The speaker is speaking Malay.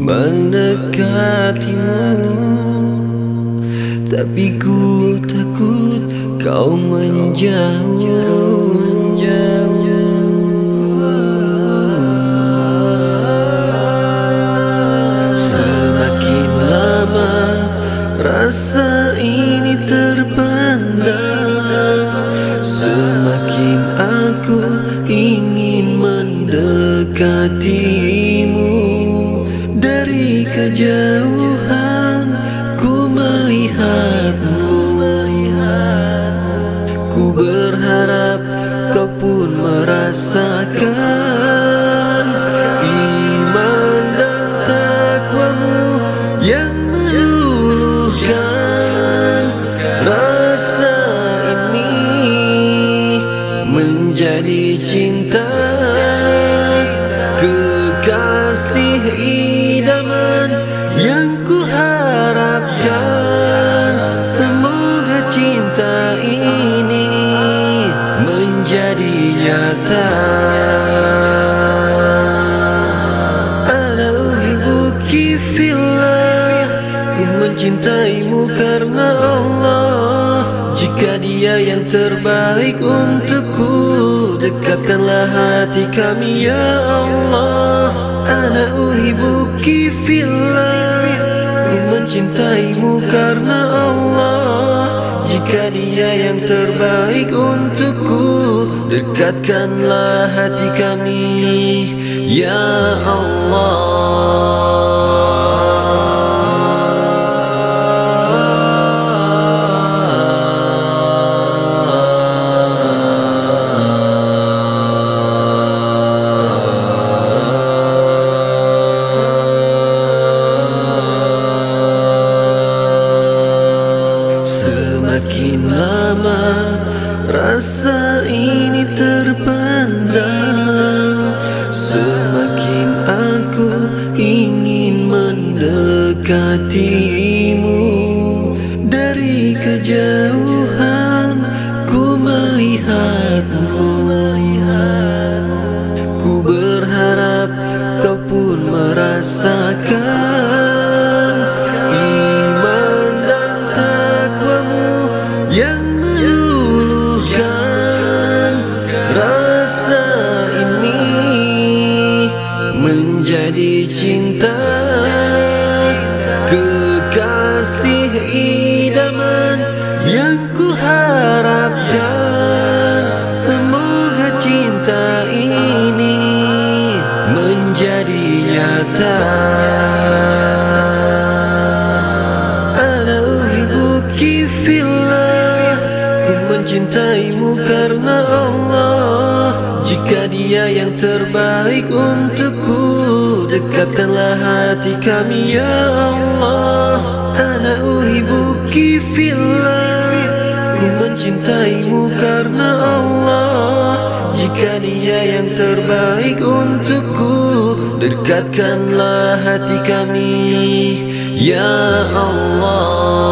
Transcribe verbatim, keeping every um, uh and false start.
mendekatimu, tapi ku takut kau menjauh. Semakin lama rasa ini terpendam, semakin aku ingin mendekatimu. Dari kejauhan ku melihatmu, ku berharap kau pun merasakan iman dan takwamu yang meluluhkan. Rasa ini menjadi cinta, kekasih idaman yang ku harapkan. Semoga cinta ini menjadi nyata. Ana uhibbuki fillah, ku mencintaimu karena Allah. Jika Dia yang terbaik untukku, dekatkanlah hati kami ya Allah. Ana uhibbuki fillah, ku mencintaimu karena Allah. Jika Dia yang terbaik untukku, dekatkanlah hati kami ya Allah. Semakin lama rasa ini terpendam, semakin aku ingin mendekatimu. Dari kejauhan ku melihatmu, ku berharap kau pun merasakan iman dan takwamu yang meluluhkan. Rasa ini menjadi cinta, kekasih idaman yang ku harapkan. Semoga cinta ini menjadi nyata. Ana uhibbuki fillah, ku mencintaimu karena Allah. Jika Dia yang terbaik untukku, dekatkanlah hati kami ya Allah. Ana uhibbuki fillah, ku mencintaimu karena Allah. Jika Dia yang terbaik untukku, dekatkanlah hati kami ya Allah.